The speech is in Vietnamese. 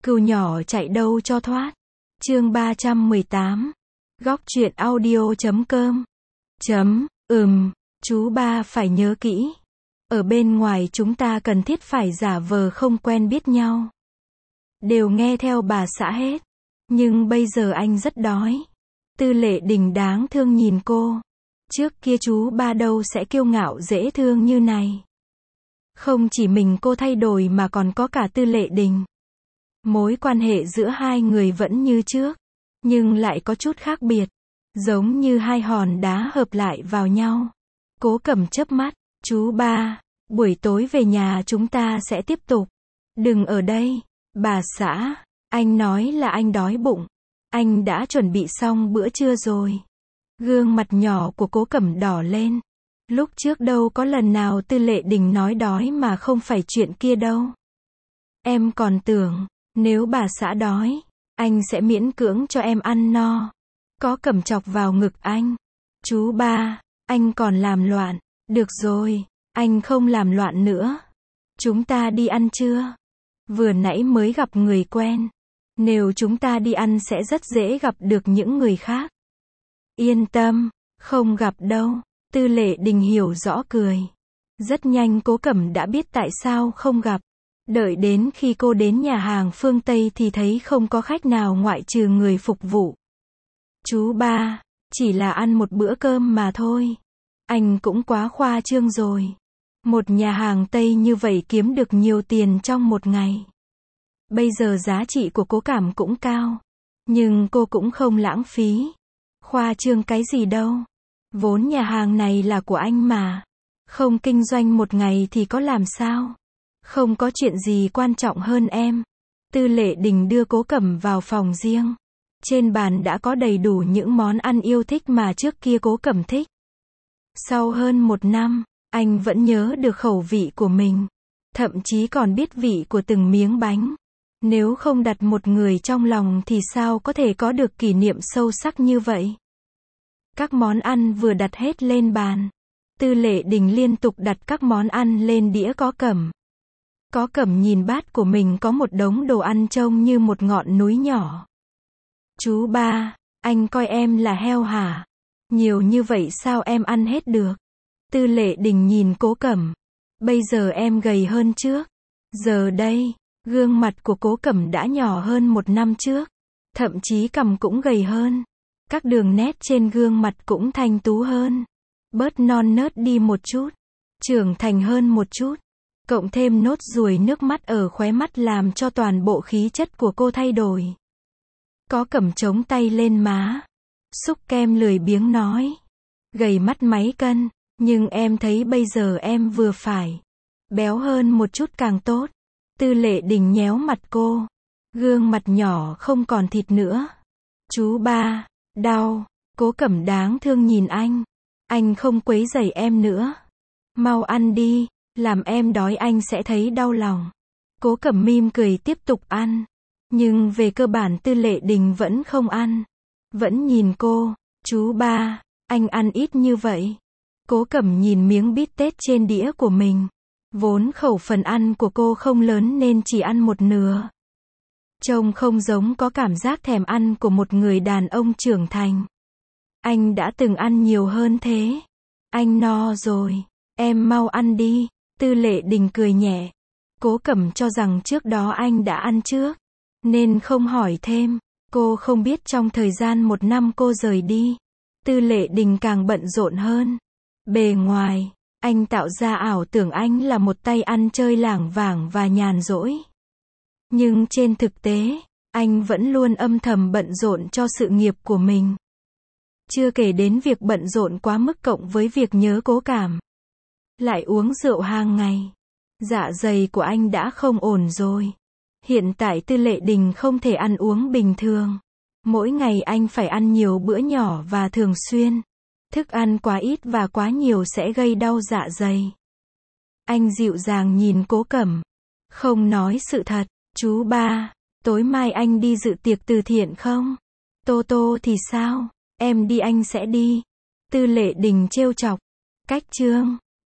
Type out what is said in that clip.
Cừu nhỏ chạy đâu cho thoát. Chương 318. Góc truyện audio.com. Chú ba phải nhớ kỹ. Ở bên ngoài chúng ta cần thiết phải giả vờ không quen biết nhau. Đều nghe theo bà xã hết. Nhưng bây giờ anh rất đói. Tư Lệ Đình đáng thương nhìn cô. Trước kia chú ba đâu sẽ kiêu ngạo dễ thương như này. Không chỉ mình cô thay đổi mà còn có cả Tư Lệ Đình. Mối quan hệ giữa hai người vẫn như trước, nhưng lại có chút khác biệt, giống như hai hòn đá hợp lại vào nhau. Cố Cẩm chớp mắt, chú ba, buổi tối về nhà chúng ta sẽ tiếp tục. Đừng ở đây, bà xã, anh nói là anh đói bụng. Anh đã chuẩn bị xong bữa trưa rồi. Gương mặt nhỏ của Cố Cẩm đỏ lên. Lúc trước đâu có lần nào Tư Lệ Đình nói đói mà không phải chuyện kia đâu. Em còn tưởng, nếu bà xã đói, anh sẽ miễn cưỡng cho em ăn no. Có Cẩm chọc vào ngực anh. Chú ba, anh còn làm loạn. Được rồi, anh không làm loạn nữa. Chúng ta đi ăn trưa. Vừa nãy mới gặp người quen. Nếu chúng ta đi ăn sẽ rất dễ gặp được những người khác. Yên tâm, không gặp đâu. Tư Lệ Đình hiểu rõ cười. Rất nhanh Cố Cẩm đã biết tại sao không gặp. Đợi đến khi cô đến nhà hàng phương Tây thì thấy không có khách nào ngoại trừ người phục vụ. Chú ba, chỉ là ăn một bữa cơm mà thôi. Anh cũng quá khoa trương rồi. Một nhà hàng Tây như vậy kiếm được nhiều tiền trong một ngày. Bây giờ giá trị của Cố Cảm cũng cao. Nhưng cô cũng không lãng phí. Khoa trương cái gì đâu. Vốn nhà hàng này là của anh mà. Không kinh doanh một ngày thì có làm sao. Không có chuyện gì quan trọng hơn em. Tư Lệ Đình đưa Cố Cẩm vào phòng riêng. Trên bàn đã có đầy đủ những món ăn yêu thích mà trước kia Cố Cẩm thích. Sau hơn 1 năm, anh vẫn nhớ được khẩu vị của mình. Thậm chí còn biết vị của từng miếng bánh. Nếu không đặt một người trong lòng thì sao có thể có được kỷ niệm sâu sắc như vậy. Các món ăn vừa đặt hết lên bàn. Tư Lệ Đình liên tục đặt các món ăn lên đĩa Có Cẩm. Có Cẩm nhìn bát của mình có một đống đồ ăn trông như một ngọn núi nhỏ. Chú ba, anh coi em là heo hả? Nhiều như vậy sao em ăn hết được? Tư Lệ Đình nhìn Cố Cẩm. Bây giờ em gầy hơn trước. Giờ đây, gương mặt của Cố Cẩm đã nhỏ hơn 1 năm trước. Thậm chí cằm cũng gầy hơn. Các đường nét trên gương mặt cũng thanh tú hơn. Bớt non nớt đi một chút. Trưởng thành hơn một chút. Cộng thêm nốt ruồi nước mắt ở khóe mắt làm cho toàn bộ khí chất của cô thay đổi. Có Cẩm chống tay lên má. Xúc kem lười biếng nói. Gầy mắt mấy cân, nhưng em thấy bây giờ em vừa phải. Béo hơn một chút càng tốt. Tư Lệ Đình nhéo mặt cô. Gương mặt nhỏ không còn thịt nữa. Chú ba, đau. Cố Cẩm đáng thương nhìn anh. Anh không quấy rầy em nữa. Mau ăn đi. Làm em đói anh sẽ thấy đau lòng. Cố Cẩm mỉm cười tiếp tục ăn. Nhưng về cơ bản Tư Lệ Đình vẫn không ăn. Vẫn nhìn cô. Chú ba, anh ăn ít như vậy. Cố Cẩm nhìn miếng bít tết trên đĩa của mình. Vốn khẩu phần ăn của cô không lớn nên chỉ ăn một nửa. Trông không giống có cảm giác thèm ăn của một người đàn ông trưởng thành. Anh đã từng ăn nhiều hơn thế. Anh no rồi. Em mau ăn đi. Tư Lệ Đình cười nhẹ. Cố Cẩm cho rằng trước đó anh đã ăn trước. Nên không hỏi thêm. Cô không biết trong thời gian 1 năm cô rời đi. Tư Lệ Đình càng bận rộn hơn. Bề ngoài, anh tạo ra ảo tưởng anh là một tay ăn chơi lảng vảng và nhàn rỗi. Nhưng trên thực tế, anh vẫn luôn âm thầm bận rộn cho sự nghiệp của mình. Chưa kể đến việc bận rộn quá mức cộng với việc nhớ Cố Cảm. Lại uống rượu hàng ngày. Dạ dày của anh đã không ổn rồi. Hiện tại Tư Lệ Đình không thể ăn uống bình thường. Mỗi ngày anh phải ăn nhiều bữa nhỏ và thường xuyên. Thức ăn quá ít và quá nhiều sẽ gây đau dạ dày. Anh dịu dàng nhìn Cố Cẩm. Không nói sự thật. Chú ba, tối mai anh đi dự tiệc từ thiện không? Tô Tô thì sao? Em đi anh sẽ đi. Tư Lệ Đình trêu chọc. Cách chương